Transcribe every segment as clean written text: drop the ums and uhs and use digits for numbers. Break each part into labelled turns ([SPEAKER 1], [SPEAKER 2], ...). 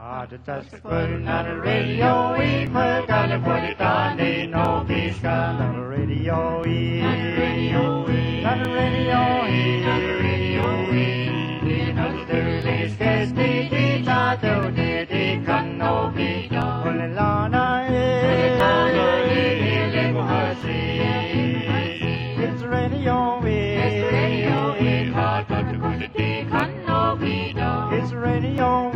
[SPEAKER 1] the touch spoon on the radio, we put on the body down, they know peace on the radio, on the radio, on the radio, on the radio, we know the dirty sketch, the teacher, the can know peace on the lana, it's radio, it's radio, hard but the good can know peace, it's radio,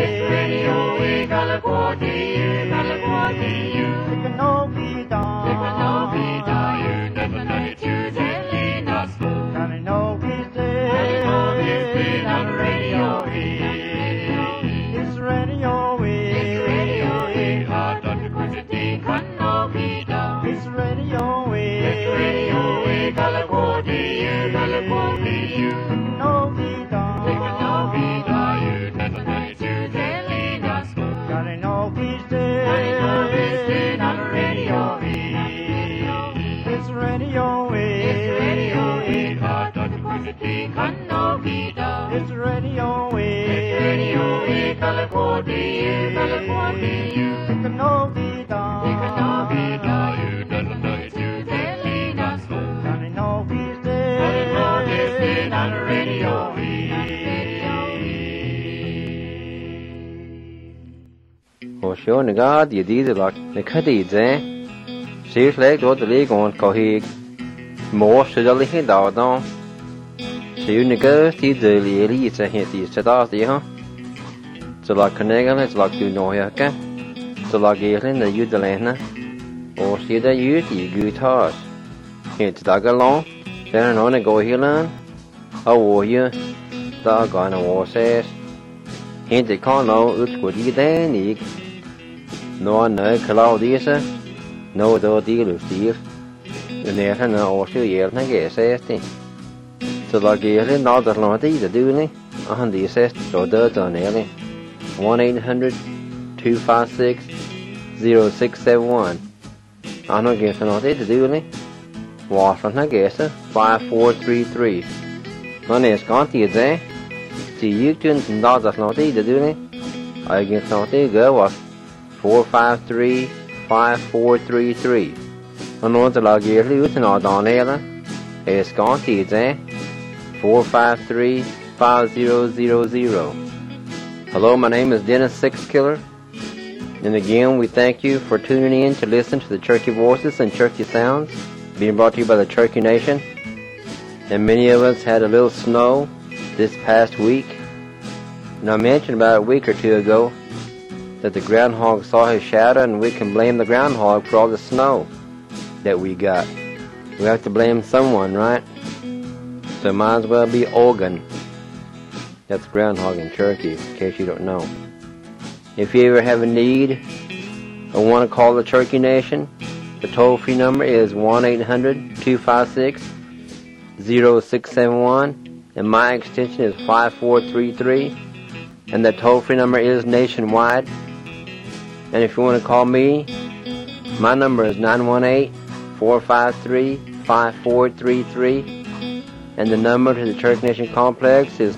[SPEAKER 1] California, they can no be done. They can no be done. You never know it, you deadly not school. Can I know he's dead? I know he's been on the radio. It's radio. It's radio. Hard on the quantity can no be done. It's radio. It's radio. California, California, no be done. They can no be done. You never know it, you deadly not school. Can I know he's dead? I know he's been on the radio. It's radio. It's radio. Hard on the quantity can no be done. It's radio. It's radio. California, California, it can no be done. It can no be done. You never know it's you deadly not school. Can I know he's dead? I know he's been on the radio.
[SPEAKER 2] Hồ số này có địa đi được này khá đi dễ xíu lấy đó từ lấy còn có hi mua sự đó lấy hết đào đó xíu này có thì giờ lấy sẽ hiện thì sẽ đó thì ha cho là cái này cái này là từ nội à cái cho là cái này là yêu lên nè ô xíu đó yêu thì guitar hiện tại cái lon thế nó này gọi hi lên ô yêu ta gọi là ô xe hiện tại con nó ướt của đi đấy nhỉ nó nơi Claudia nó đó đi được xíu này là nó ở siêu nhiều nó cái xe thì cho là cái này nó được nó tí được đưa này anh đi xe cho đỡ cho này này 1-800-256-0671 anh nói cái nó tí được đưa này và phần nó cái số 5433 nó này có tiền đấy chỉ yếu trên đó được nó tí được đưa này ai cái nó tí gỡ vào 453-5433 anh nói là cái lưu trên nó đó này là có tiền đấy 453-5000. Hello, my name is Dennis Sixkiller, and again we thank you for tuning in to listen to the Cherokee Voices and Cherokee Sounds being brought to you by the Cherokee Nation. And many of us had a little snow this past week. And I mentioned about a week or two ago that the groundhog saw his shadow, and we can blame the groundhog for all the snow that we got. We have to blame someone, right? So it might as well be Ogun. That's groundhog in Cherokee, in case you don't know. If you ever have a need or want to call the Cherokee Nation, the toll-free number is 1-800-256-0671, and my extension is 5433, and the toll-free number is nationwide. And if you want to call me, my number is 918-453-5433, and the number to the Cherokee Nation Complex is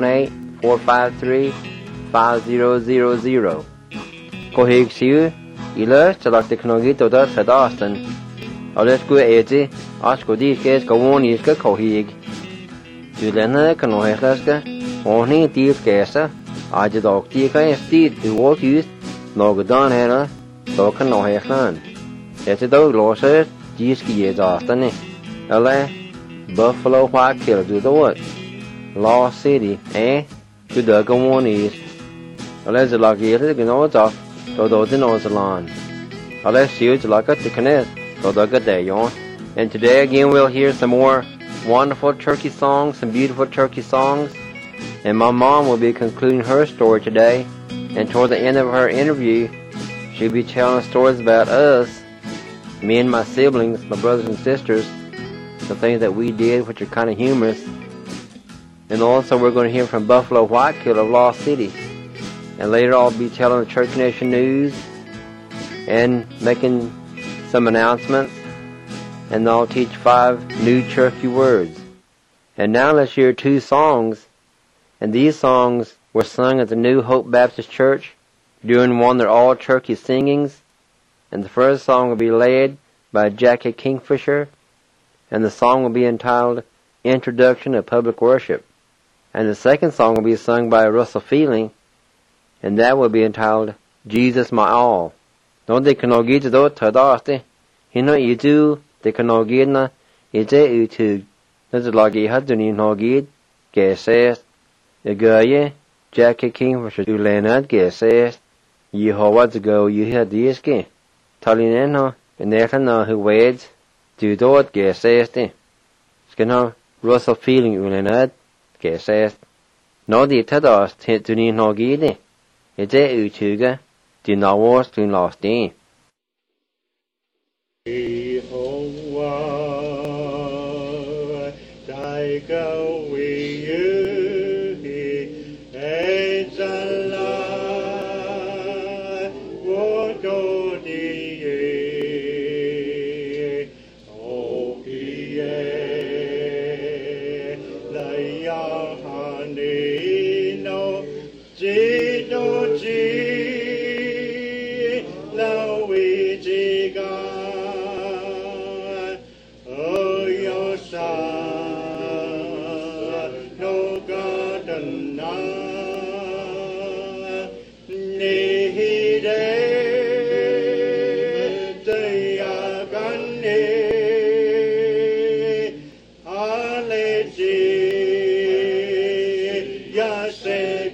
[SPEAKER 2] 918-453-5000. Cô hiệp xíu, ý lỡ cho lạc technology tổ đất thật Austin. Ở đây cô ấy chứ, ở cô đi cái cô muốn ý cái khẩu hiệp. Chứ lên nữa cái nói hết cái, ổn hình tiếp cái sao, ở đây đọc đi cái still to work use, nó cái đàn hay là, đó cái nói hết lên. Để cho đâu lỗ sơ, chỉ cái gì đó này. Ở đây Buffalo White Killer to the what? Lost City, to the communities. Unless it's like you can know it's off, so those in Ozalan. Unless you like it to connect, so they'll get there, you. And today again we'll hear some more wonderful turkey songs, some beautiful turkey songs. And my mom will be concluding her story today. And toward the end of her interview, she'll be telling stories about us, me and my siblings, my brothers and sisters, the things that we did, which are kind of humorous. And also we're going to hear from Buffalo White Killer of Lost City. And later I'll be telling the Cherokee Nation news and making some announcements. And I'll teach 5 new Cherokee words. And now let's hear 2 songs. And these songs were sung at the New Hope Baptist Church doing one of their all-turkey singings, and the first song will be led by Jackie Kingfisher, and the song will be entitled Introduction to Public Worship. And the second song will be sung by Russell Feeling, and that will be entitled Jesus My All. Nå det kan nå gitt da tødaste, hinno I du, det kan nå gitt na, I det utug, når det lager I hadde ni nå gitt, gæsæst, I gøye, Jackie Kingfisher du lænad gæsæst, Jehova til gå I hadiske, talinen nå, en ætlen nå huved, du dåd gæsæste, skal nå Russell Feeling ulænad, gæsæst. Nå det tødaste, du ni nå gitt, I det utuge, de navås du last in.
[SPEAKER 1] Jehovah, thy go we you, it's alive, what do thee, oh, yeah, lay your hand in, no, no, now we take God, oh, your son, no God and none, need they are gone, yes,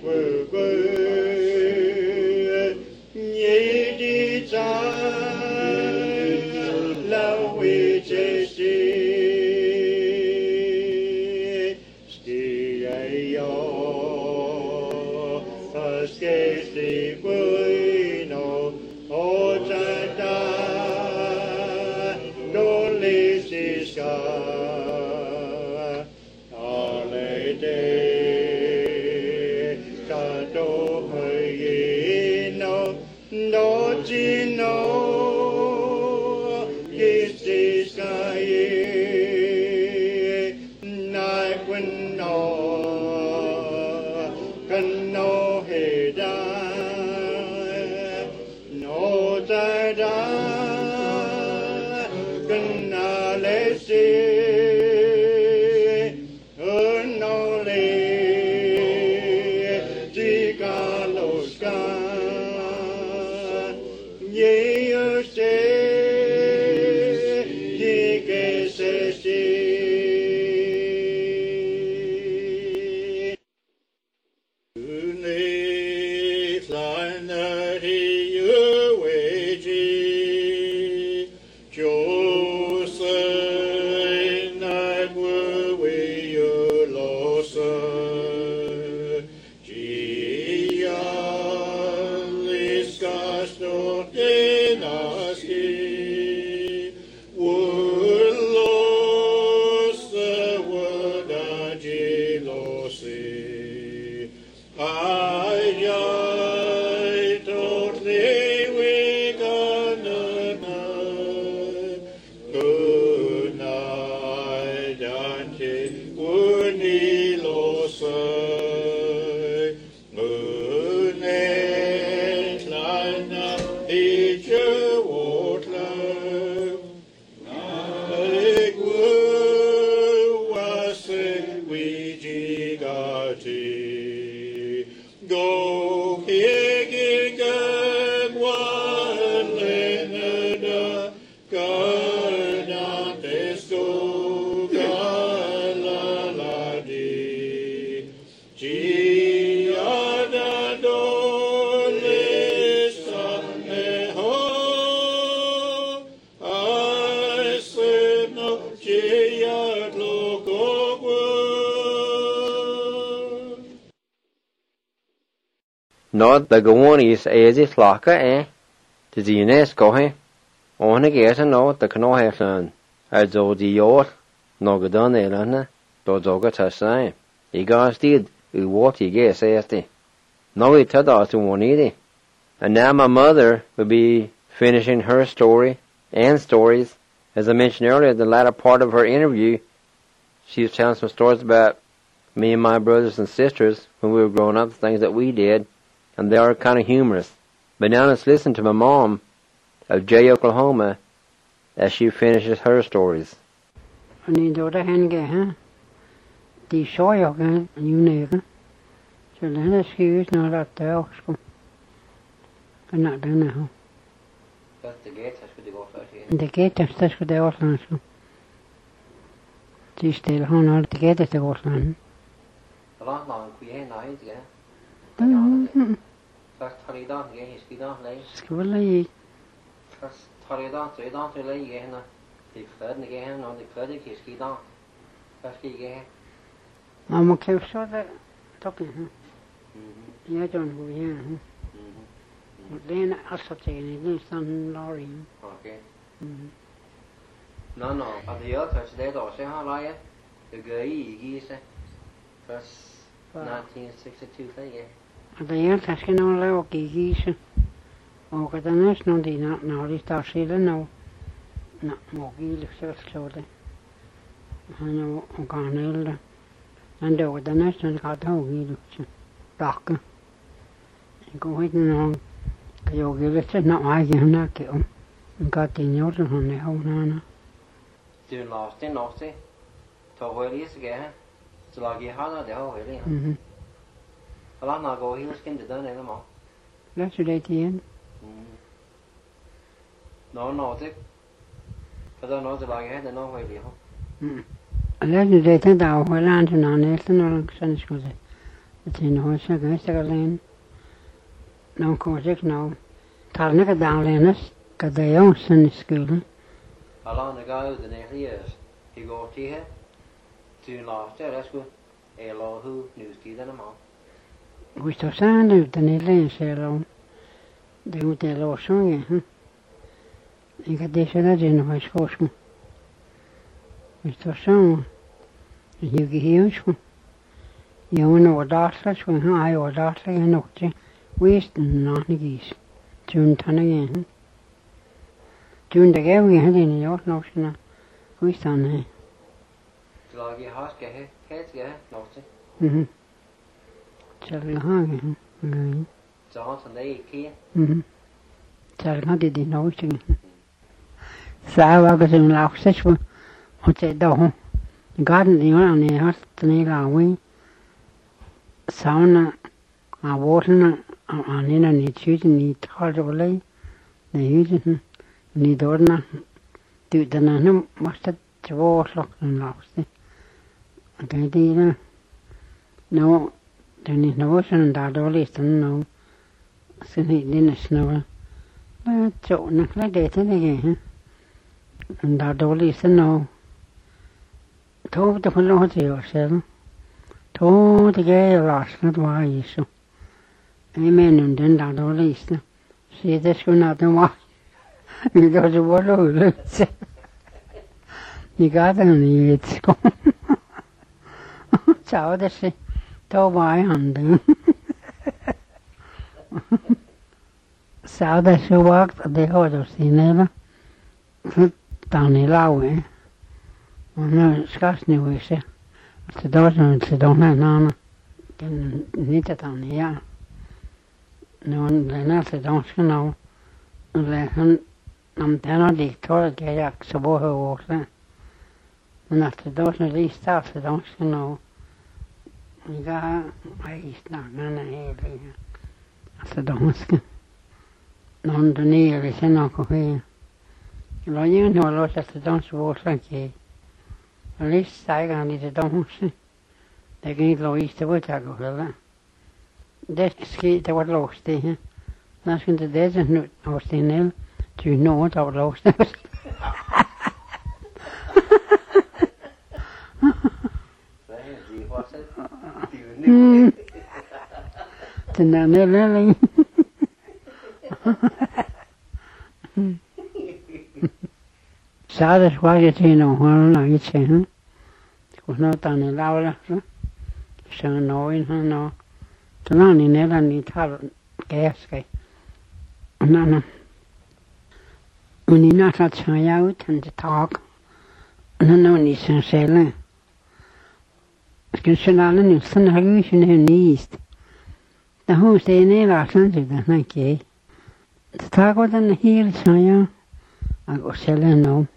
[SPEAKER 2] Not the going is easy flocka, to the UNESCO, on a get a note the canoe headland, as though the yacht, no good on Elana, though dogger to sign. He got did, who what he guess, No, he told us to one either. And now my mother will be finishing her story and stories. As I mentioned earlier, the latter part of her interview, she was telling some stories about me and my brothers and sisters when we were growing up, the things that we did, and they are kind of humorous. Bananas listened to my mom of Jay, Oklahoma, as she finishes her stories.
[SPEAKER 3] Ni do da hen ge ha. Di so yo ge you ne. So then excuse no that there sko. Kana da na ho.
[SPEAKER 2] That's the gate, I should go first here.
[SPEAKER 3] The gate is das de Oslo sko. Di stel hon har the gate de Oslo.
[SPEAKER 2] A lot long we ain't nice, yeah. First Taliban, yeah, he's been on late.
[SPEAKER 3] Skole
[SPEAKER 2] First Taliban, so you don't really get na. The flood again on the flood, he's been on. First he get.
[SPEAKER 3] Mamma ke so da topi ha. Ja John go ja. Den asate ni stan lorry.
[SPEAKER 2] Okay. No, at the other today, though, say how are you? The guy, he's first 1962 thing, yeah.
[SPEAKER 3] Da ja taske no le o ki gise. O ka da nes no di na ri sta sile no. Na mo gi le se slode. Hanno o kanel. Ande o da nes no ka da o gi lu. Tak. Go hit no. Yo gi le se na ai gi na ke o. Ka ti no so ne ho na.
[SPEAKER 2] Du lost in Aussie. To where is again? So like you had the whole really. A lot now go, he was skinned to done anymore.
[SPEAKER 3] That's what I did.
[SPEAKER 2] No, it's it. Because I know the like I had no way to
[SPEAKER 3] That's what I did. I went on to Nelson or Sunday school. It's in the horse against the lane. No, Corsic, no. Tarnica down Lennis, because they own Sunday school.
[SPEAKER 2] A lot the guy the next years. He go to here. To last year, that's good. A law who news to them all.
[SPEAKER 3] We still sound out the Nelson alone. They would tell us song, huh? You got this in the high school. We still sound. You get huge. You know what that's when I or that's like a note. Wasting not the geese. June ton again. June the girl we had in the old notion. We stand there.
[SPEAKER 2] So like your house get here, heads get
[SPEAKER 3] Mhm. Charlie hang. Mhm.
[SPEAKER 2] Johnson they key.
[SPEAKER 3] Mhm. Charlie did the notion. So I was in Laos such one. What's it though? The garden the on the house the nail wing. Sauna a water on in and it's using the hard away. They using the door na. Do the na must have to walk and lost it. Okay, dear. No, there is no ocean and that all is no. So he didn't snow. But so not like that again. And that all is no. Told the fellow to yourself. Told the gay last not why you so. Amen, and then that all is. See, this will not know why. You got to what looks. You got any it's gone. Chào this is to buy hand. Sao đây sự work để họ được xin nè. Tao này lao ấy. Nó scarce nhiều vậy sao? Thì đó là thì đó là nó. Cái này thì tao này à. Nó là nó thì đó sẽ nó. Là hắn nằm thế nó đi thôi cái giặc số bộ hồ ra. Nó thì đó là đi sao thì đó sẽ nó. Nga ai snackar nej det. Alltså de ska någon där nere sen något sker. Lo ju nu lo så att de svårt att List säger lite de också. Det kan inte lo iste vad jag går. Det ska det var låst det. När ska inte det nu av Stenel du något av låst. Den där nere. Sa det skulle jag till någon har inte sen. Skulle något annat laula. Så någon han och så någon i nere ni tar gaska. Nanna. Och ni när att säga ut han det tag. Någon ni sen säger. Ska själva nu sen har ju inte nyst. Det hos det är nere sen så det nej. Tago den heel saya ag osela no.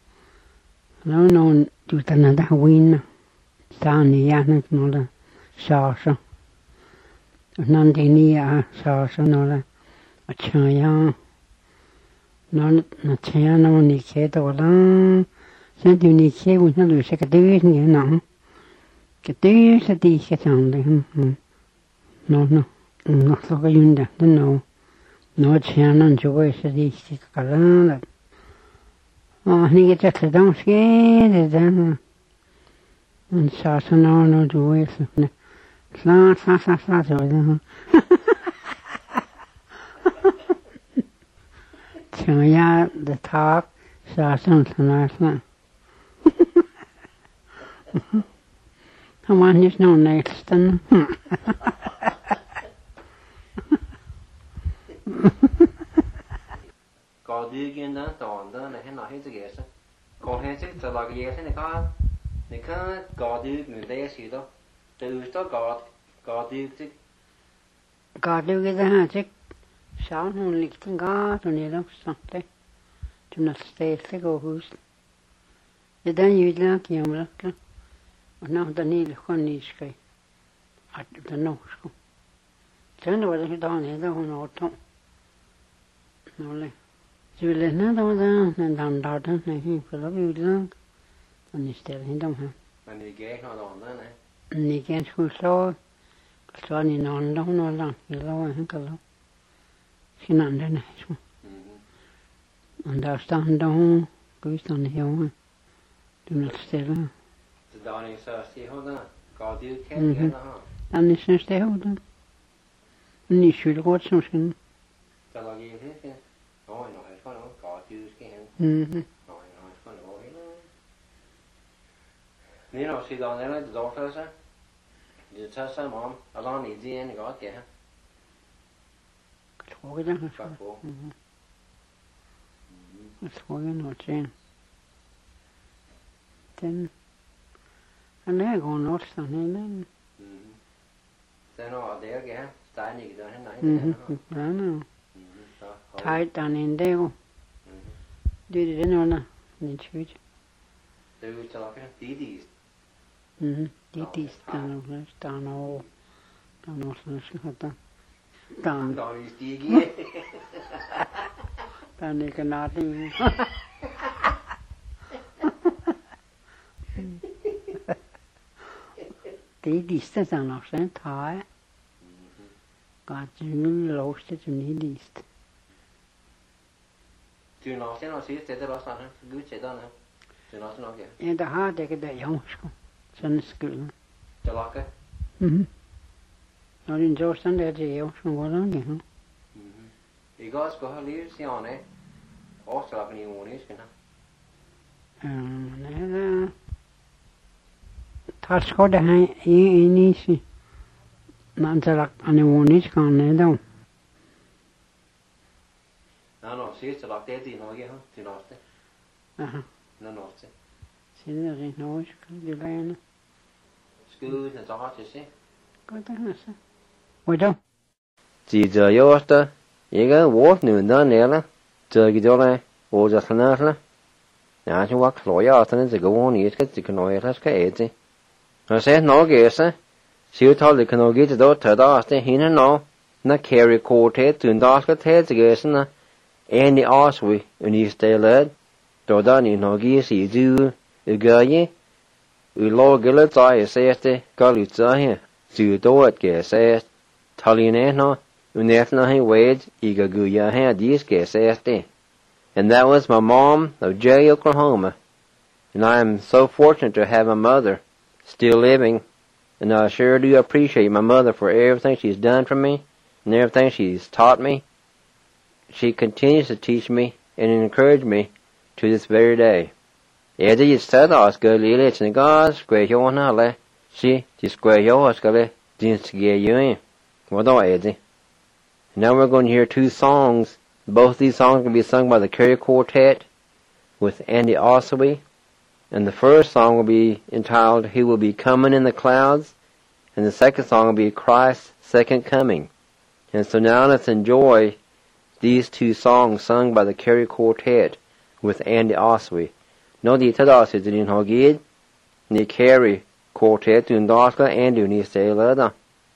[SPEAKER 3] No du den da win. Stani ja no la shasha. Nandini a shasha no la a chaya. No na chaya no ni ke do la. Sen du ni ke win na lu se ka de ni na. Ke de se di ke chang de. No. No so ga yunda no. No channel joy sadistic kalana. Oh, he gets at the don't scared then. And Sasano no joy. Slant. Chaya the top, Sasan Sanasna. Come on, there's no next then.
[SPEAKER 2] Có đi kia đó toàn đó này hay nói hết cái gì sao? Còn hết chứ giờ là cái gì thế này có đi người ta gì đó từ đó có đi chứ
[SPEAKER 3] Có đi cái đó chứ sáng hôm lịch tin có tụi này lắm sáng thế tụi nó stay thế go hus để đánh như là kia mà lắm nó tụi này là con này cái à tụi nó không chẳng đâu cái đó này đâu nó thông nó lên dù lên nó đâu ra nên đàn đào đó này thì phải lắm như đó anh ấy stay lên đâu hả
[SPEAKER 2] anh đi ghé nó đòn đó này
[SPEAKER 3] anh ấy ghé xuống số số này nó làm cái lâu hết cái lâu khi nào đây này xuống anh đã stand đâu cứ stand hiểu do not stay là
[SPEAKER 2] từ đó này sao xí hơn đó có đi khác cái đó
[SPEAKER 3] anh ấy sẽ stay đâu anh ấy suy luận xong xin
[SPEAKER 2] giờ là gì thế kia nói có nó có chứ cái hàng nói có nó hết nếu nó xí đó này là đồ thôi sao giờ sao mom along này gì anh có kìa
[SPEAKER 3] thôi đó thôi nó trên then anh ấy còn nói sao này nên
[SPEAKER 2] thế nó ở đấy kìa tại gì đó thế này
[SPEAKER 3] đó nào thái tàn in đeo đi đến nó nè nên chửi
[SPEAKER 2] từ cho cái tí
[SPEAKER 3] tí tàn nó sao ta tàn
[SPEAKER 2] đó đi tí kia
[SPEAKER 3] tàn này cái nào thì tí tàn nó sẽ thái cả chữ lâu sẽ chữ ní đi
[SPEAKER 2] chữ nó sẽ nó sẽ đó sao hả cứ sẽ đó nè chữ nó sẽ nó kìa
[SPEAKER 3] em đã hát để cái đại không sân school
[SPEAKER 2] cho lót cái
[SPEAKER 3] nó đi cho sân để gì không có đó gì không
[SPEAKER 2] thì có hơi lý xe này ó sẽ là cái nhiều này cái nào
[SPEAKER 3] này là thắt có để hay ý gì mà sẽ là anh muốn ít còn này đâu
[SPEAKER 2] nó sẽ là cái gì nói kia hả thì nó sẽ nó sẽ
[SPEAKER 3] xin là gì nói cái gì đây
[SPEAKER 2] cứ là cho họ sẽ
[SPEAKER 3] có thế nào sao vậy đâu
[SPEAKER 2] chỉ giờ yếu đó 이거 뭐 누나 내라 저기 저래 오자스나라 아주 막 로야스는 저거 원이 있겠지 노예라스 개지 그래서 노게서 시우탈이 그노게도 더다스 히는 나 캐리 코테 둔다스 테지게스나 애니 아스위 우니스텔레 도다니 노게시 주 이거이 울로겔 자이세테 갈리자해 주도ət게세 탈리네노 Unethnahi wage igaguya hadis keseste. And that was my mom of Jay, Oklahoma. And I am so fortunate to have my mother still living. And I sure do appreciate my mother for everything she's done for me and everything she's taught me. She continues to teach me and encourage me to this very day. Eda yitsadas galile chnigas kwehona le. She disquehos gale dinsgeyuin. Wado edi. Now we're going to hear two songs. Both these songs will be sung by the Carrier Quartet with Andy Ossowy. And the first song will be entitled, He Will Be Coming in the Clouds. And the second song will be Christ's Second Coming. And so now let's enjoy these two songs sung by the Kerry Quartet with Andy Oswey. No di tadas is in Hogid, ni Kerry Quartet dun daska and dun ni sailor.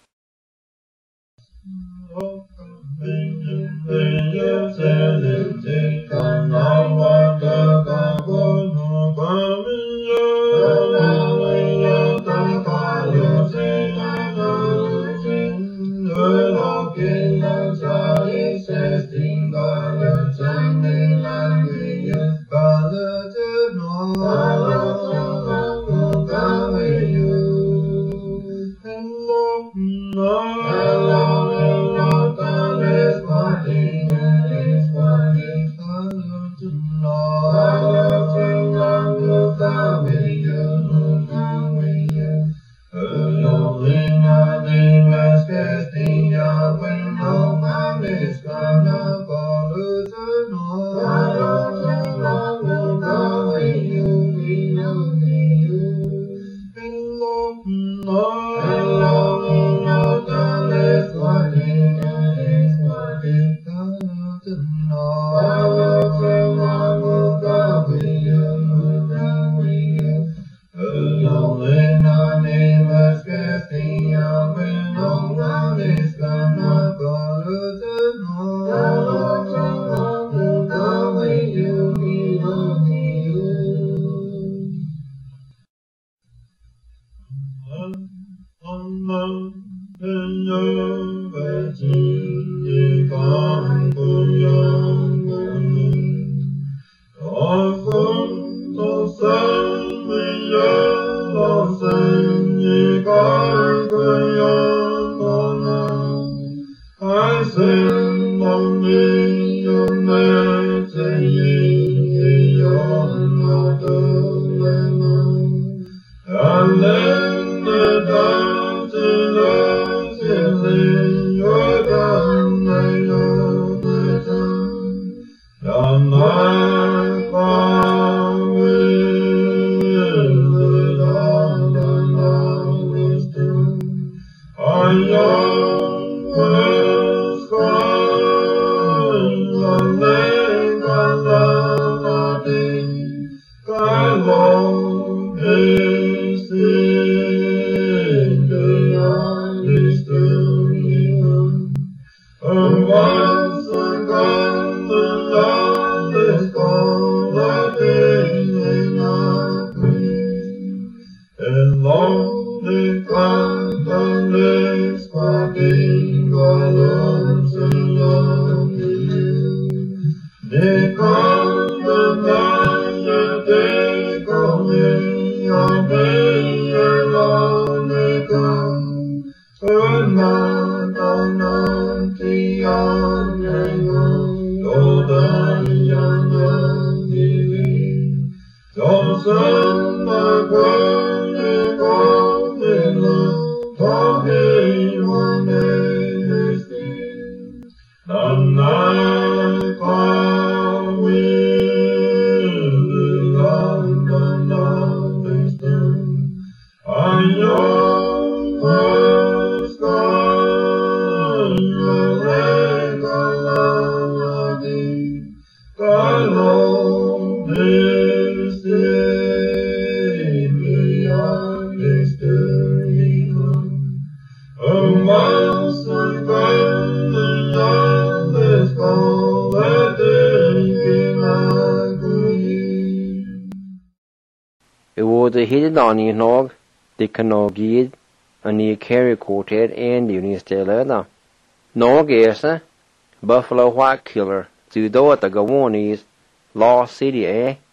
[SPEAKER 2] The hidden on you nog, the canogid, and the Kerry Quartet and the Unistelada. Nog esa, Buffalo White Killer, to do at the Gawani's Lost City,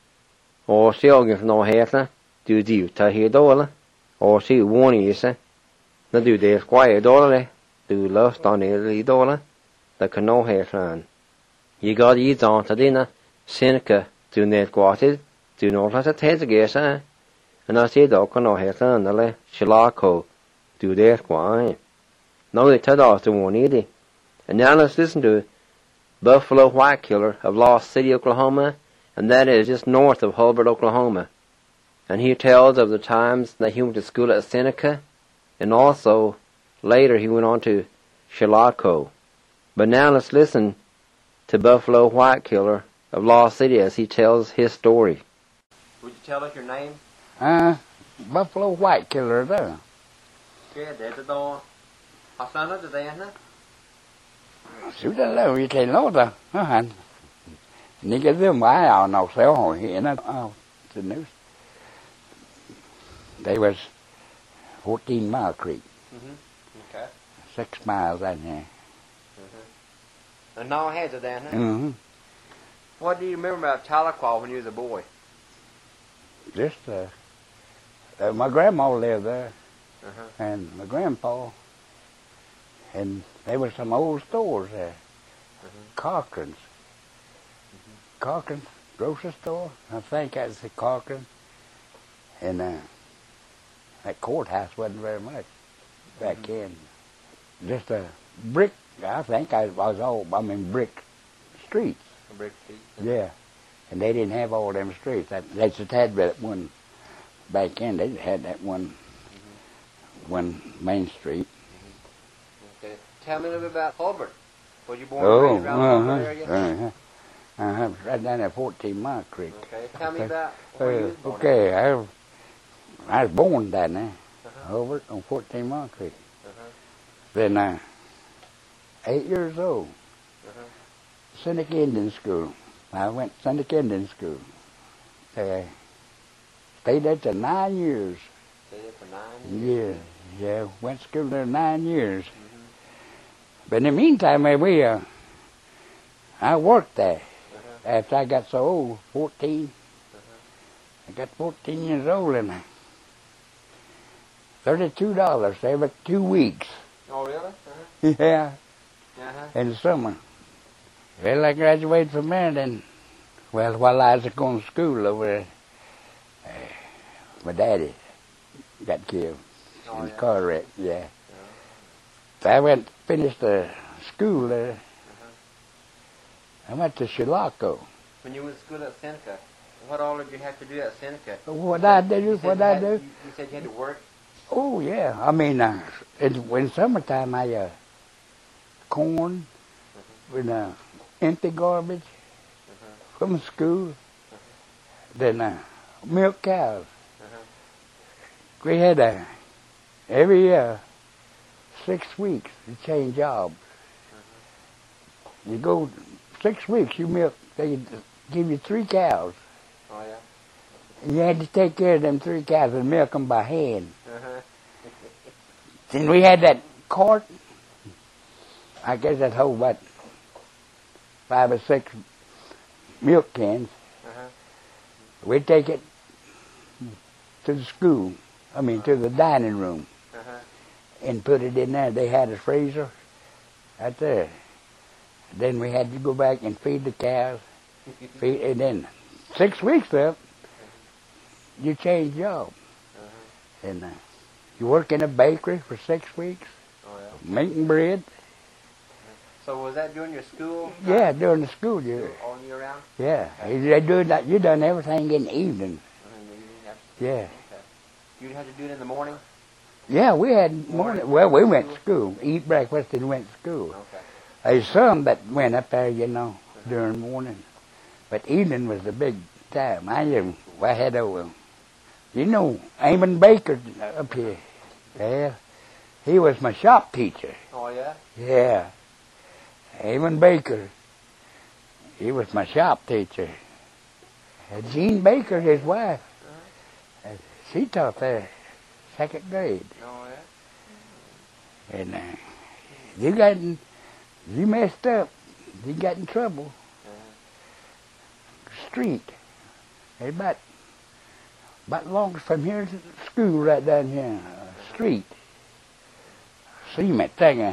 [SPEAKER 2] or Shelgif no Heta, do you Tahidola, or see one isa, the do the Squire Dolly, do Lust on the Dollar, the Cano Hefran. You got eats on to dinner, Seneca, to net quatted, do not let it head again, and I see the Cano Hefran, the Shilako, do their squire. Now they tell us the one eating. And now let's listen to Buffalo White Killer of Lost City, Oklahoma, and that is just north of Hulbert, Oklahoma. And he tells of the times that he went to school at Seneca, and also later he went on to Chilocco. But now let's listen to Buffalo White Killer of Lost City as he tells his story. Would you tell us your name?
[SPEAKER 4] Buffalo White Killer đó.
[SPEAKER 2] Okay, để cho tôi. Học sao nó từ đây hả?
[SPEAKER 4] Sự đó là vì thầy nói đó, nó hành. Những cái đứa mãi nào xéo hồi hiện nó out the news. There was 14 Mile Creek.
[SPEAKER 2] Okay.
[SPEAKER 4] 6 miles out here.
[SPEAKER 2] And now I had to then, huh?
[SPEAKER 4] Mm-hmm.
[SPEAKER 2] What do you remember about Tahlequah when you was a boy?
[SPEAKER 4] Just, my grandma lived there,
[SPEAKER 2] Uh-huh.
[SPEAKER 4] and my grandpa, and there was some old stores there. Cochran's. Cochran's grocery store. I think that's the Cochran. And that courthouse wasn't very much back then. Just a brick. I think I was brick streets.
[SPEAKER 2] A brick street.
[SPEAKER 4] Yeah. And they didn't have all them streets. They just had that one back then. They had that one main street.
[SPEAKER 2] Okay. Tell me a little bit about Hulbert. Was you born and raised around the Hulbert area?
[SPEAKER 4] Right down at 14 Mile Creek.
[SPEAKER 2] Okay. Tell me about where you was born.
[SPEAKER 4] Okay, I was born down there, over on 14 Mile Creek. Then 8 years old, Seneca Indian School. I went to Seneca Indian School. Stayed there for 9 years.
[SPEAKER 2] Stayed there for 9 years?
[SPEAKER 4] Yeah, went to school there 9 years. But in the meantime, I worked there. After I got so old, 14. I got 14 years old and $32 every 2 weeks.
[SPEAKER 2] Oh, really?
[SPEAKER 4] Yeah,
[SPEAKER 2] Uh-huh.
[SPEAKER 4] in the summer. Well, I graduated from there then. Well, while I was going to school over there, my daddy got killed in a car wreck, yeah. So I finished the school there. I went to Chilocco.
[SPEAKER 2] When you were in school at Seneca, what all did you have to do at Seneca?
[SPEAKER 4] What I do?
[SPEAKER 2] You said you had to work?
[SPEAKER 4] Oh, yeah. I mean, in summertime, I corn with empty garbage from school. Then milk cows. We had every 6 weeks to change jobs. You go 6 weeks, you milk. They give you 3 cows.
[SPEAKER 2] Oh, yeah?
[SPEAKER 4] And you had to take care of them 3 cows and milk them by hand. Then we had that cart. I guess that hold about 5 or 6 milk cans. We'd take it to the school. To the dining room. And put it in there. They had a freezer right there. Then we had to go back and feed the cows. And then 6 weeks up, you change job. And you work in a bakery for 6 weeks, making bread.
[SPEAKER 2] So was that during your school?
[SPEAKER 4] Yeah, during the school year.
[SPEAKER 2] All year round?
[SPEAKER 4] Yeah, they do that. You done everything in the evening. Yeah.
[SPEAKER 2] Okay. You had to do it in the morning?
[SPEAKER 4] Yeah, we had morning. Well, we went to school, eat breakfast, and went to school.
[SPEAKER 2] Okay.
[SPEAKER 4] There's some that went up there, during the morning, but evening was the big time. I had Amon Baker up here. Yeah, he was my shop teacher.
[SPEAKER 2] Oh, yeah?
[SPEAKER 4] Yeah, Amon Baker. He was my shop teacher. And Jean Baker, his wife, she taught there, 2nd grade.
[SPEAKER 2] Oh, yeah?
[SPEAKER 4] And you messed up. You got in trouble. Street. About long from here to school right down here. Street. Cement thing,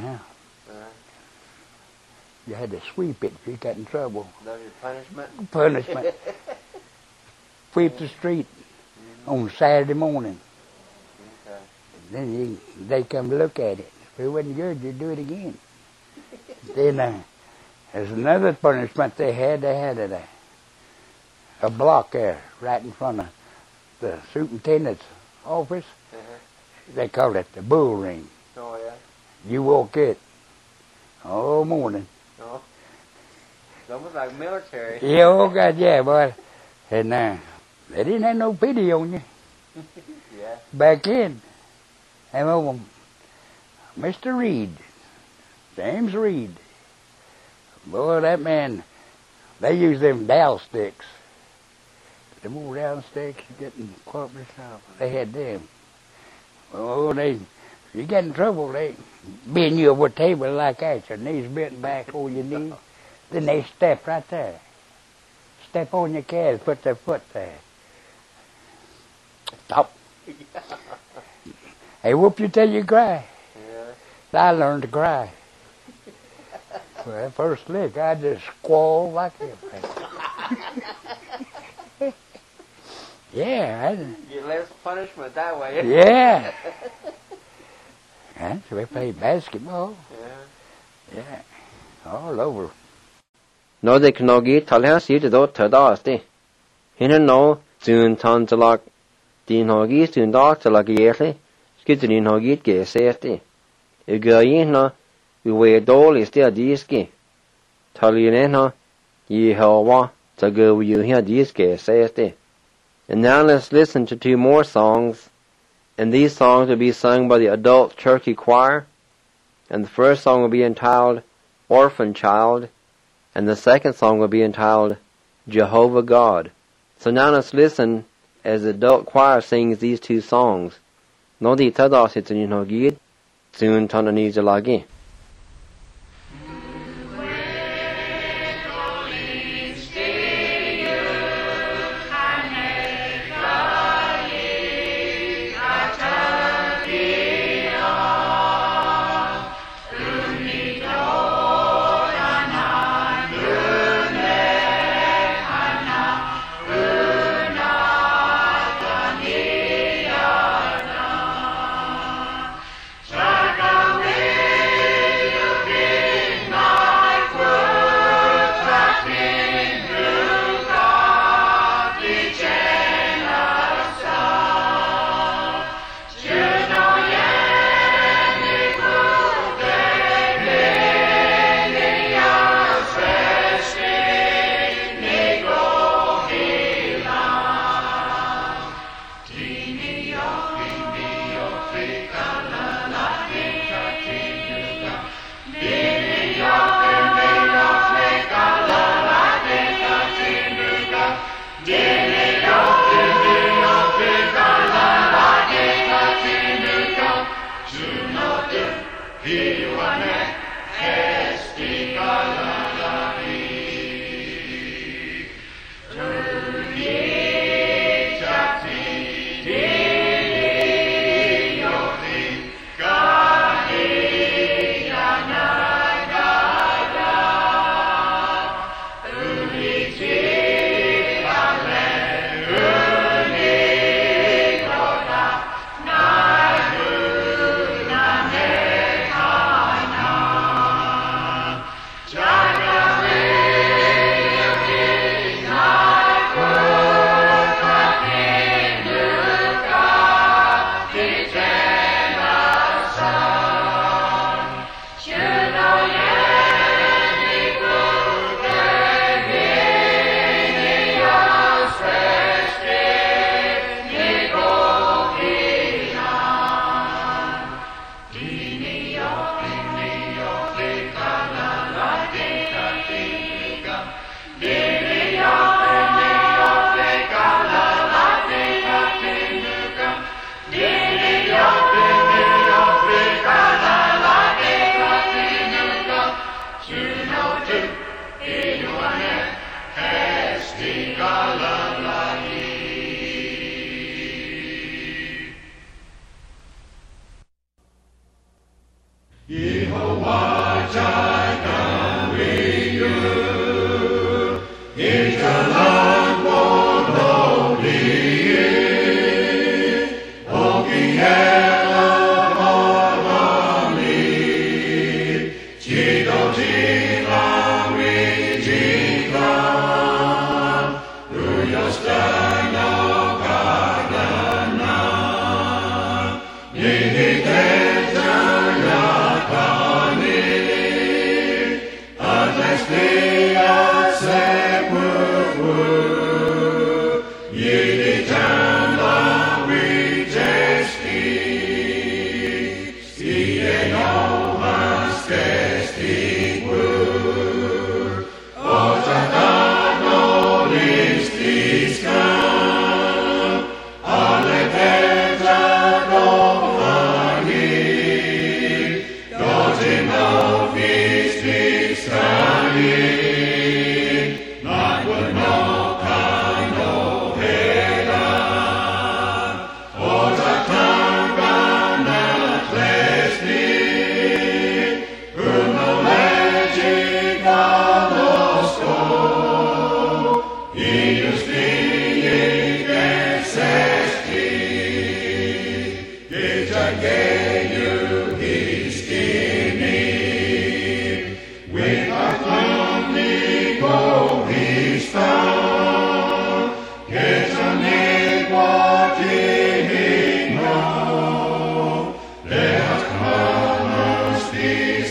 [SPEAKER 4] You had to sweep it if you got in trouble.
[SPEAKER 2] That was your punishment?
[SPEAKER 4] Punishment. Sweep the street on Saturday morning.
[SPEAKER 2] Okay.
[SPEAKER 4] Then they come to look at it. If it wasn't good, you'd do it again. Then there's another punishment they had. They had a block there right in front of the superintendent's office. They called it the bull ring.
[SPEAKER 2] Oh, yeah?
[SPEAKER 4] You walk it all morning.
[SPEAKER 2] Oh. It's almost like military.
[SPEAKER 4] Yeah, oh God, yeah, but and they didn't have no pity on you.
[SPEAKER 2] Yeah.
[SPEAKER 4] Back in, and Mr. Reed, James Reed, boy, that man, they used them dowel sticks. Them old dowel sticks, getting corporate stuff. They had them. Oh, you get in trouble, they bend you over a table like that, your knees bent back over your knee. Then they step right there. Step on your calves, put their foot there. Stop. They whoop you till you cry.
[SPEAKER 2] Yeah.
[SPEAKER 4] I learned to cry. For that first lick, I just squalled like everything. Yeah.
[SPEAKER 2] You less punishment that way.
[SPEAKER 4] Yeah. And so we played basketball.
[SPEAKER 2] Yeah.
[SPEAKER 4] Yeah. All over.
[SPEAKER 2] No de knogi talha si de do tadasti. Hinna no soon tan talak din hogi soon dark talak yearly. Skidrin hogi ge safety. Igayina we wear dol is the diski. Talinena ye hawa to go you hear diski safety. And now let's listen to 2 more songs. And these songs will be sung by the adult Turkey choir. And the first song will be entitled Orphan Child. And the second song will be entitled Jehovah God. So now let's listen as the adult choir sings these 2 songs. Nodi tadas itin hogid, soon tanani jalagi.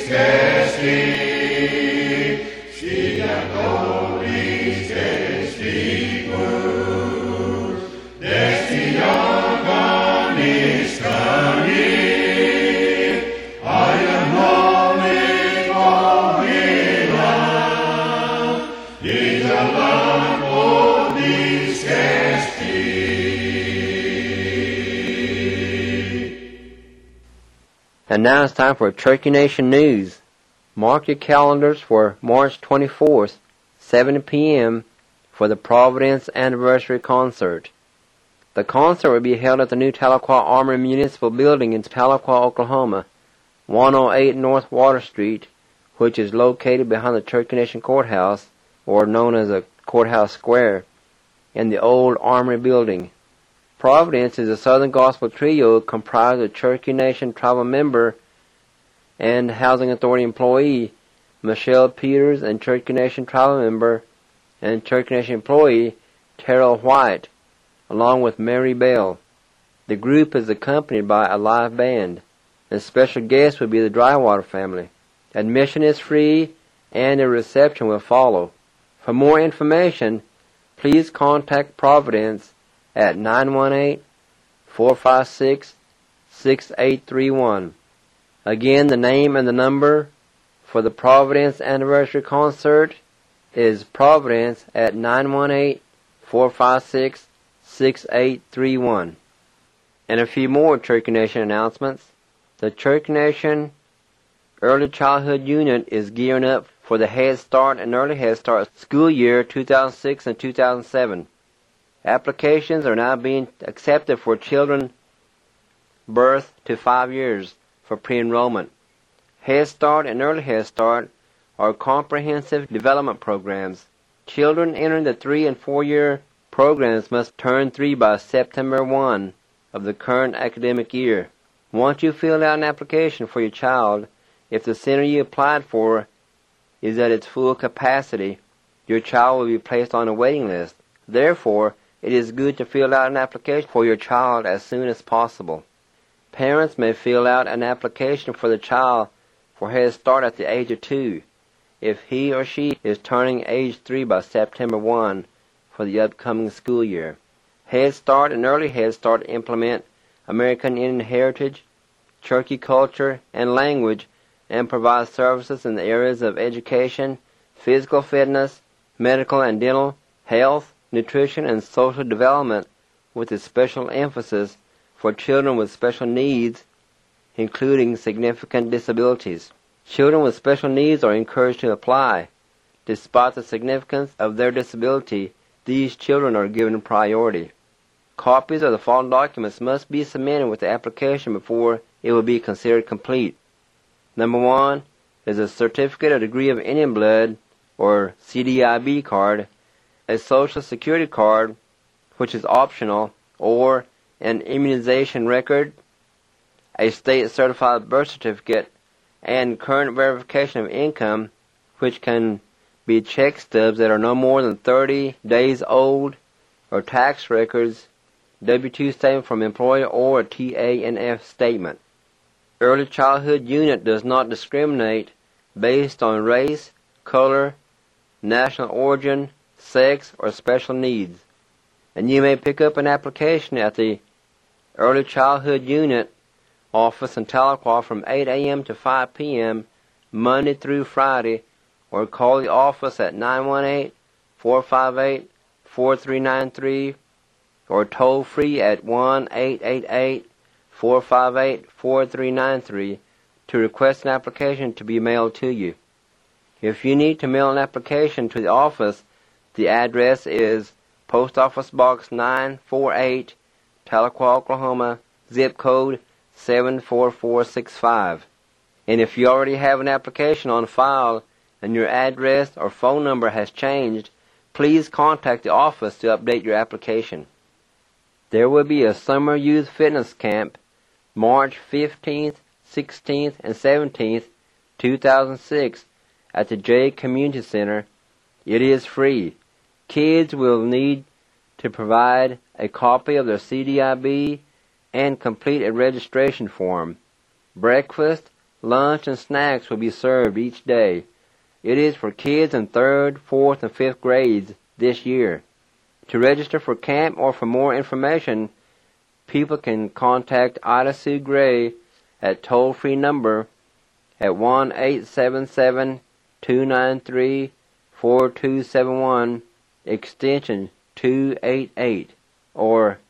[SPEAKER 2] And now it's time for Cherokee Nation News. Mark your calendars for March 24th, 7 p.m. for the Providence Anniversary Concert. The concert will be held at the new Tahlequah Armory Municipal Building in Tahlequah, Oklahoma, 108 North Water Street, which is located behind the Cherokee Nation Courthouse, or known as the Courthouse Square, in the old Armory Building. Providence is a Southern Gospel trio comprised of Cherokee Nation tribal member and Housing Authority employee Michelle Peters and Cherokee Nation tribal member and Cherokee Nation employee Terrell White, along with Mary Bell. The group is accompanied by a live band, and special guests will be the Drywater family. Admission is free, and a reception will follow. For more information, please contact Providence at 918-456-6831. Again, the name and the number for the Providence Anniversary Concert is Providence at 918-456-6831. And a few more Cherokee Nation announcements. The Cherokee Nation Early Childhood Unit is gearing up for the Head Start and Early Head Start school year 2006 and 2007. Applications are now being accepted for children birth to 5 years for pre-enrollment. Head Start and Early Head Start are comprehensive development programs. Children entering the 3- and 4-year programs must turn 3 by September 1 of the current academic year. Once you fill out an application for your child, if the center you applied for is at its full capacity, your child will be placed on a waiting list. Therefore, it is good to fill out an application for your child as soon as possible. Parents may fill out an application for the child for Head Start at the age of 2, if he or she is turning age 3 by September 1 for the upcoming school year. Head Start and Early Head Start implement American Indian heritage, Cherokee culture, and language, and provide services in the areas of education, physical fitness, medical and dental, health, nutrition, and social development, with a special emphasis for children with special needs, including significant disabilities. Children with special needs are encouraged to apply. Despite the significance of their disability, these children are given priority. Copies of the following documents must be submitted with the application before it will be considered complete. Number 1 is a certificate of degree of Indian blood, or CDIB card, a Social Security card, which is optional, or an immunization record, a state-certified birth certificate, and current verification of income, which can be check stubs that are no more than 30 days old, or tax records, W-2 statement from employer, or a TANF statement. Early Childhood Unit does not discriminate based on race, color, national origin, sex, or special needs. And you may pick up an application at the Early Childhood Unit office in Tahlequah from 8 a.m. to 5 p.m. Monday through Friday, or call the office at 918-458-4393, or toll free at 1-888-458-4393 to request an application to be mailed to you. If you need to mail an application to the office, the address is Post Office Box 948, Tahlequah, Oklahoma, zip code 74465. And if you already have an application on file and your address or phone number has changed, please contact the office to update your application. There will be a summer youth fitness camp March 15th, 16th, and 17th, 2006 at the Jay Community Center. It is free. Kids will need to provide a copy of their CDIB and complete a registration form. Breakfast, lunch and snacks will be served each day. It is for kids in 3rd, 4th, and 5th grades this year. To register for camp or for more information, people can contact Ida Sue Gray at toll-free number at 1-877-293-4271, extension 288, or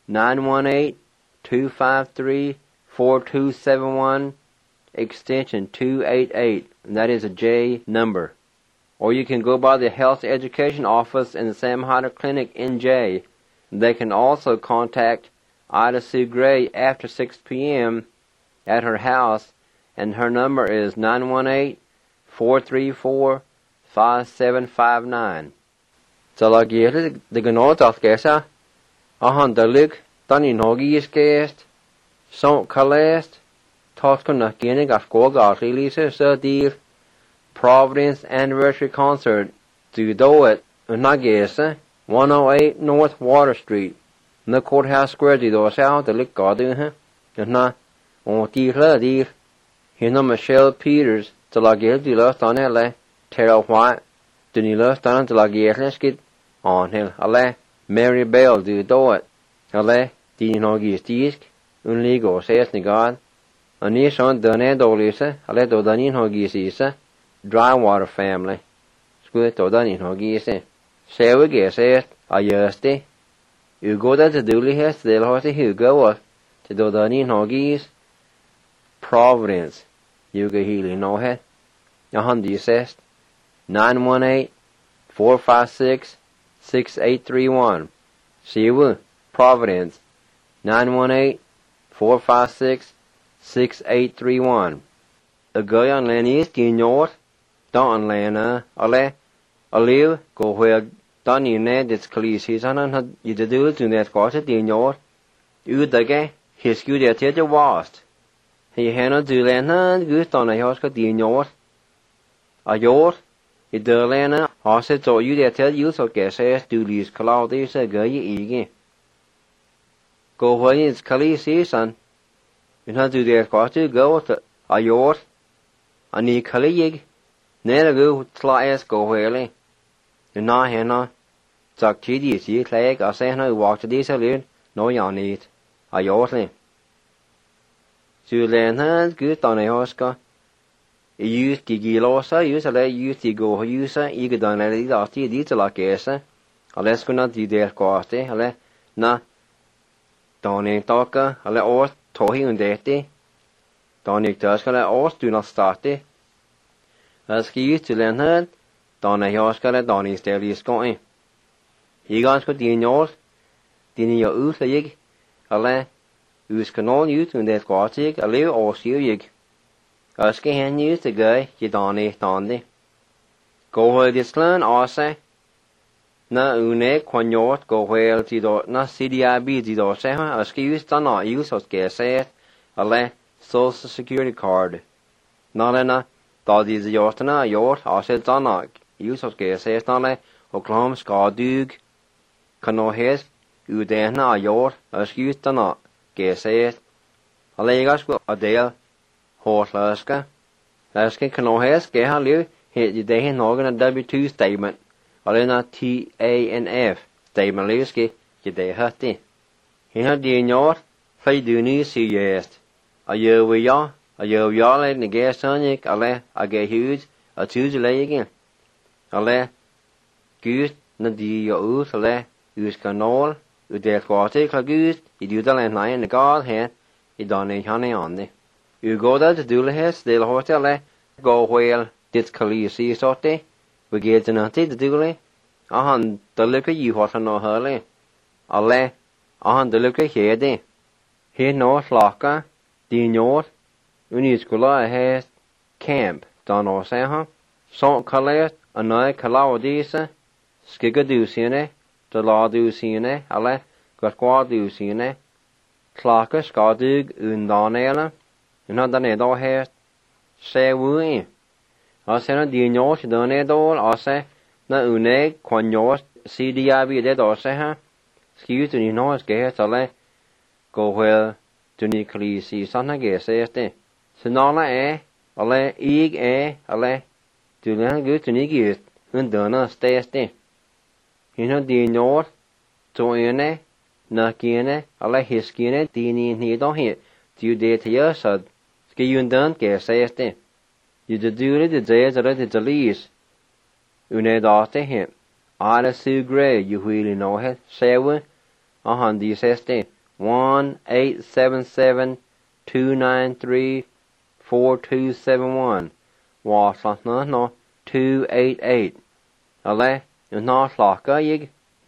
[SPEAKER 2] 918-253-4271, extension 288, and that is a J number. Or you can go by the Health Education Office in the Sam Hyder Clinic in J. They can also contact Ida Sue Gray after 6 p.m. at her house, and her number is 918-434-5759. Zalagir the Gnot of Gessa, Ahan the Lig, Danny Nogis Gast, Sont Calast, Toscan Nakinig of Goga releases a dear Providence Anniversary Concert to do it Nagesa, 108 North Water Street, in the Courthouse Square to do south the Lig Garden, and not on dear. Here's no Michelle Peters, Zalagir the last on LA, Terrell White, Dunny last on Zalagir, let's get on hill, Ale, Mary Bell do it, Ale, the Nogis Disk, Unligo says Nigard. Anis on Dane Dolisa, Ale do Danin Hogisa, Dry Water Family. Squid to Danin Hogisa. Say we guess it, a yersty. You go to the Dooley Hest, they'll horse who go up to do Danin Hogis. Providence. You go healing no head. A hundred says 918-456-6831. See you, Providence. 918-456-6831. A guy on land east in north, don't land ale, a live, go where done in there, that's clear, he's on you to do it in that quarter in north. You the guy, he's good at the worst. He had do land, good on a horse got in north. A yard, it the land, also to you that tell you so guess as do these clouds a guy again. Go where it's clear season. You know, do that quarter go to a yard, a knee colleague, never go slice go where. You know, Hannah, Zuck Chidi, see, like, I say, no, walk to this alone, no, you need a yard. So, land has good on a horse. You use the gilosa, use a lay, use the go, use a, you get on a little detail like this, unless go not do that quarter, a lay, na, don't ain't talk, a lay, or tohi and dirty. Don't you touch a or do not start it. As he used to learn her, don't a yoska, don't is there is going. He got to the north, didn't your ooth a yig, a lay, who's can all use in that quarter, a little or see yig. As he hand use the guy, you don't eat on the. Go where this learn, or say. Na une quanyort go where the dot, na CDIB the dot, say, as he used to not use as guess it, a lay. Social Security card. Nalena, that is Yortana, Yort, Asset Zanak, use of Gases Nale, Oklahoma Skadug, Canohes, Udena, Yort, Ascus Dana, Gases, Allegas will Adele, Horslaska, Laska Canohes, Gahalu, hit the day in organ a W2 statement, Alena TANF, statement Liski, the day hutty. He had the Yort, play Duni see yes. A year we ya, a year we all let the gas sonic, a le, a gay huge, a choose lay again. A le, goose, na di your ooth, a le, use canol, u der quartic, a goose, you do the land in the guard here, you don't need honey on the. You go there to do the hess, they'll horse a le, go whale, this cali see sorty, we get the nutty to do le. A hun, the look at you what I know her le. A le, a hun, the look at here de. Here north locker. The north, Uniscula has camp, Don Osaha, Sont Calais, another Calaudisa, Skigaducine, the Laducine, Ale, Gasquaducine, Clacka, Skadug, Undonella, another Nedo has, say wooing. I send a dinor to the Nedol, I say, na une, quanyos, CDIB dead Osaha, excuse the noise gas, Ale, go where. To Nicholas see son again, says they. Sinala ale ig ale Julian good to nigis undana stay. Di north to nakine ale hiskine dini ni don't hit. You did to yourself. Ski you done get say. You the duty the days of the lease. Une daughter him. Ada Sue Gray, you really know it. 7 1-877-293-4271. Was no 288. Ale, you not lock a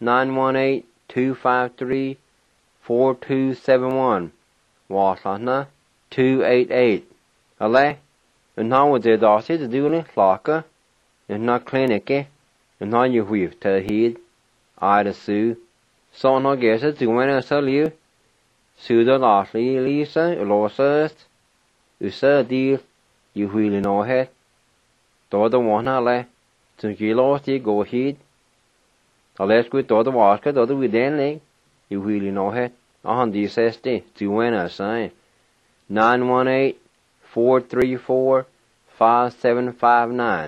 [SPEAKER 2] 918-253-4271. Was na 288. Ale, you know what the daughter to do it, locker. You not clinic, and not you weave to heed. Ada Sue. So no guess it to when I tell you. Sue the lastly, Lisa, Losest. You said deal, you really know it. Do the one ale, to Gilosty go heed. Let's go to the water, do the within you really know it. On the 60 to when I say 918-434-5759.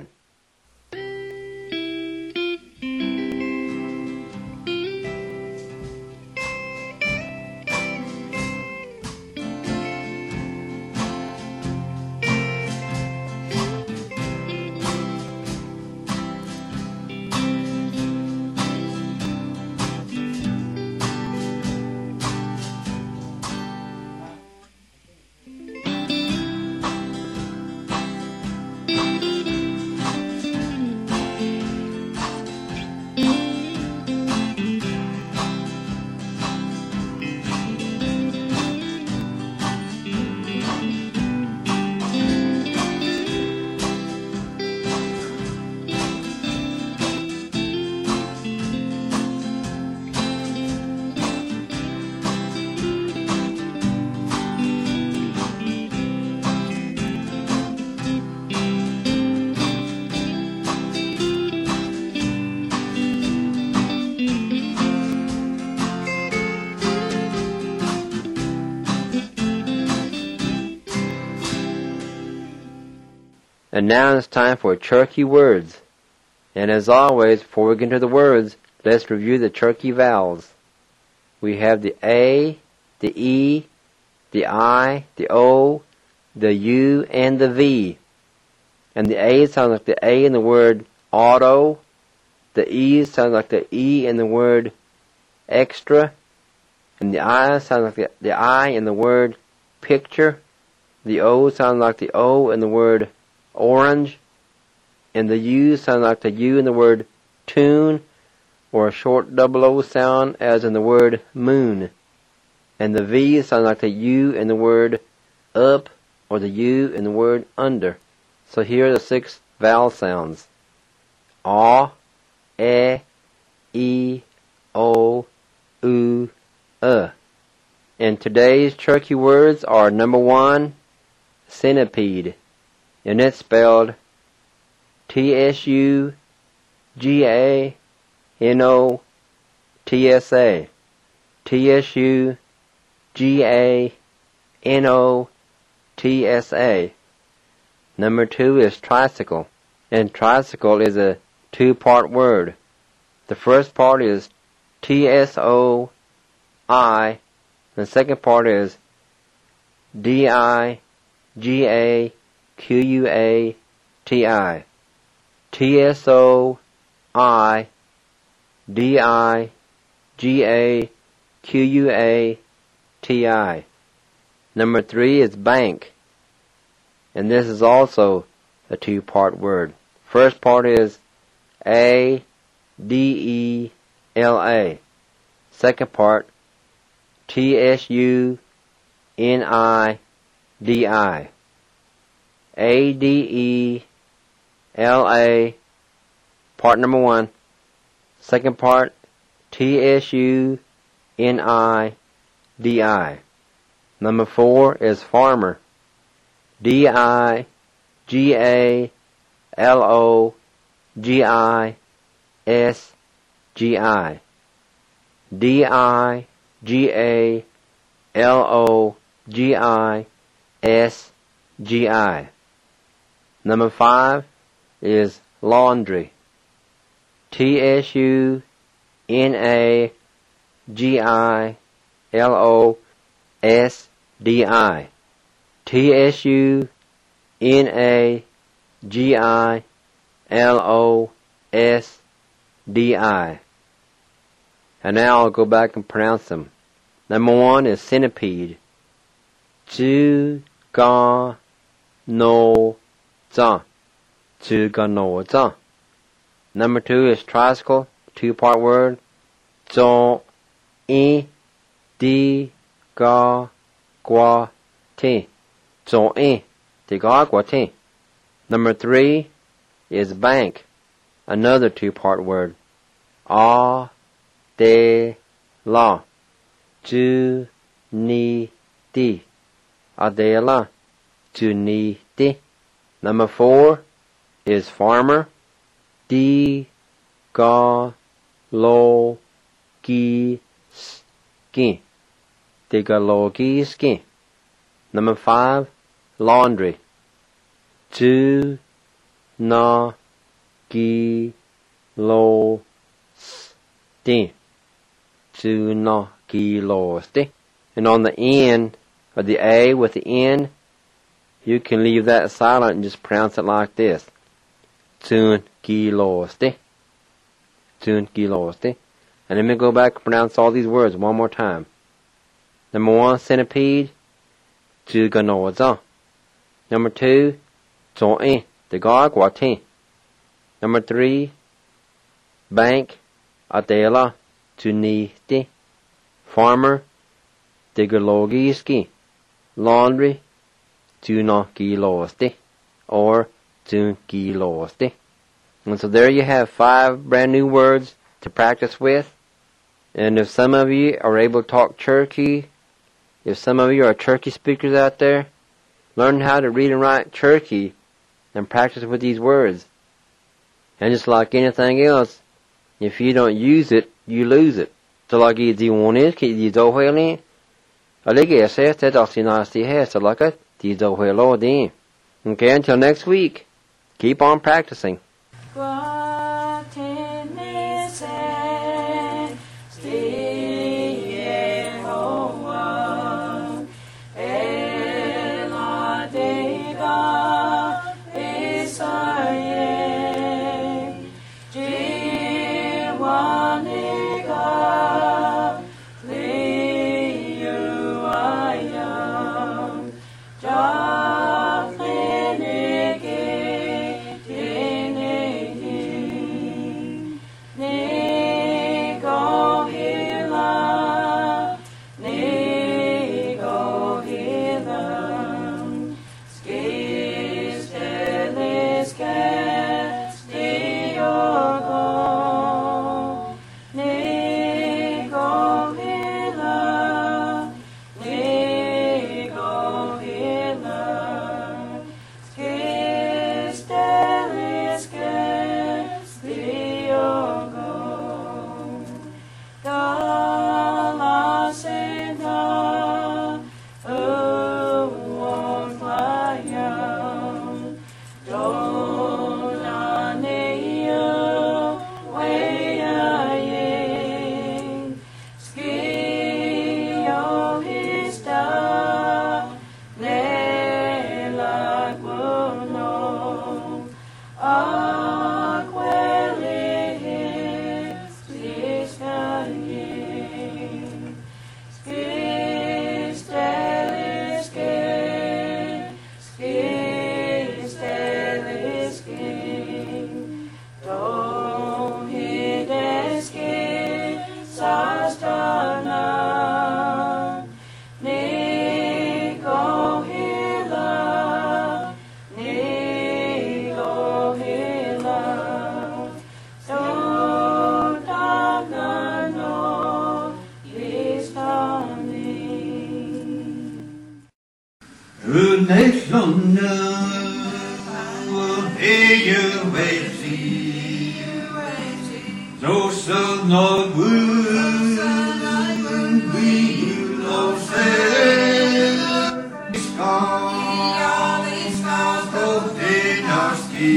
[SPEAKER 2] And now it's time for Cherokee words. And as always, before we get into the words, let's review the Cherokee vowels. We have the A, the E, the I, the O, the U, and the V. And the A sounds like the A in the word auto. The E sounds like the E in the word extra. And the I sounds like the I in the word picture. The O sounds like the O in the word orange, and the U sound like the U in the word tune, or a short double O sound as in the word moon. And the V sound like the U in the word up, or the U in the word under. So here are the 6 vowel sounds. A, E, O, U, And today's Cherokee words are number 1, centipede. And it's spelled T-S-U-G-A-N-O-T-S-A. T-S-U-G-A-N-O-T-S-A. Number 2 is tricycle. And tricycle is a 2-part word. The first part is T-S-O-I. The second part is D-I-G-A-Q-U-A-T-I. T-S-O-I-D-I-G-A-Q-U-A-T-I. Number 3 is bank. And this is also a 2-part word. First part is A-D-E-L-A. Second part, T-S-U-N-I-D-I. A-D-E-L-A, part number 1. Second part, T-S-U-N-I-D-I. Number 4 is farmer. D-I-G-A-L-O-G-I-S-G-I. D-I-G-A-L-O-G-I-S-G-I. G-I. Number 5 is laundry. T-S-U-N-A-G-I-L-O-S-D-I. T-S-U-N-A-G-I-L-O-S-D-I. And now I'll go back and pronounce them. Number 1 is centipede. Zu-ga-no-za. Zu-ga-no-za. Number 2 is tricycle, 2-part word. Zo-i-di-ga-gwa-ti. Zo-i-di-ga-gwa-ti. Number 3 is bank, another 2-part word. A-de-la. Ju-ni-di. Adela. Ju-ni-di. Number 4 is farmer. Di-ga-lo-gi-ski. Di-ga-lo-gi-ski. Number 5, laundry. Ju-na-gi-lo-sti. Ju-na-gi-lo-sti. And on the end of the A with the N, you can leave that silent and just pronounce it like this. Tsun-gi-lo-sti. Tsun-gi-lo-sti. And let me go back and pronounce all these words one more time. Number 1, centipede. Zu-ga-no-za. Number 2, zo-i-di-ga-gwa-ti. Number 3, bank. Adela. Ju-ni-di. Farmer. Di-ga-lo-gi-ski. Laundry. Ju-na-gi-lo-sti. Or Zu-gi-lo-sti. And so there you have 5 brand new words to practice with. And if some of you are able to talk Cherokee, if some of you are Cherokee speakers out there, learn how to read and write Cherokee and practice with these words. And just like anything else, if you don't use it, you lose it. So like you want it, you don't have it. Okay, until next week, keep on practicing.
[SPEAKER 1] All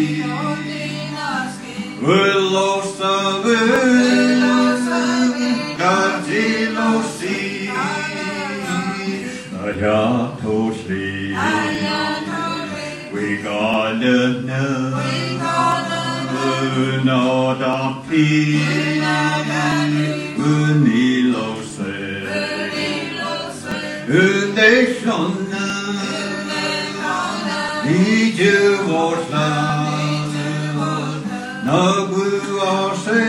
[SPEAKER 1] We gotta know, not a peace, Unilo se, Undeshona, Iju wasla, Nagu ase,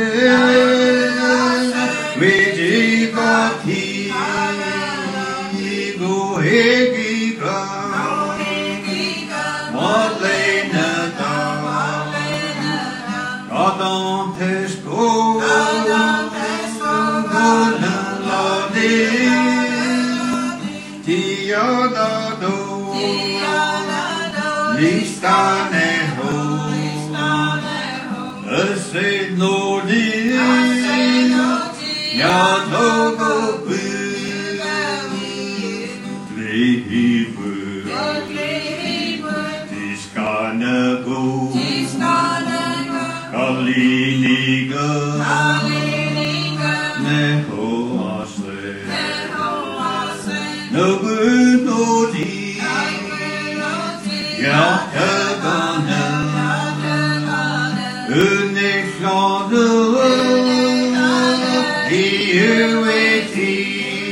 [SPEAKER 1] Vijigati, Gohegika, Madlenata, Adam Pesco, Gunaladi, Tiadado, Listaneho, Asid Lodi, Yatogo, Lehibu, Tiskanago, Kaliniga, Nehoase, Nobunodi, Yakagana, Unishadu, Iueti.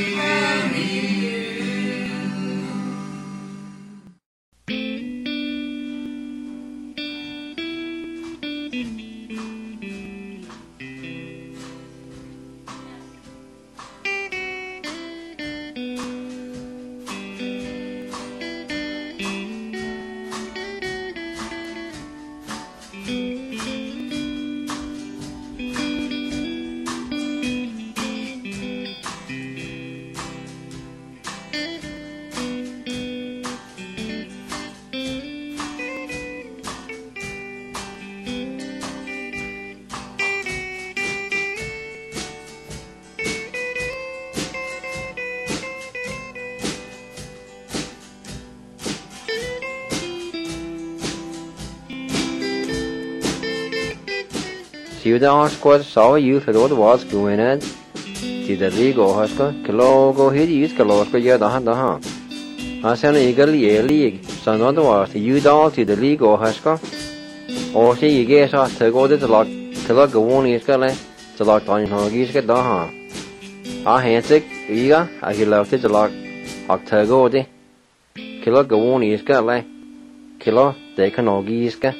[SPEAKER 2] Ciudad squad saw youth at old was going at. See the legal husker, Kilogo hit use Kalosco Yadaha. I sent a league, so not was the you down to the legal husker. Or see you guess us to go to the lock to look a one is gonna to lock on Hoggies get daha. I hansick, eager, I could love it to lock Octago de Kilo go one is gonna Kilo, they can Hoggies.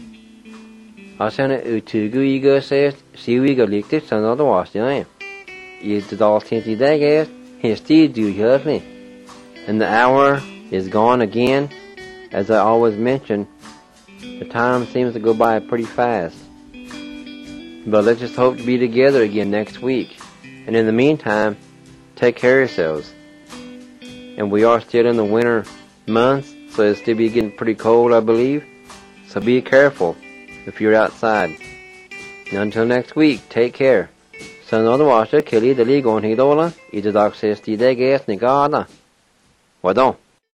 [SPEAKER 2] I sent it Utugu Ego says, see we go licked it, so not was the You did all 20 days, he still do hear me. And the hour is gone again. As I always mention, the time seems to go by pretty fast. But let's just hope to be together again next week. And in the meantime, take care of yourselves. And we are still in the winter months, so it'll still be getting pretty cold, I believe. So be careful if you're outside. And until next week, take care. Sen otherwise, Kelly the league on Hidola, either Doc says the day gas Nigada. What don't?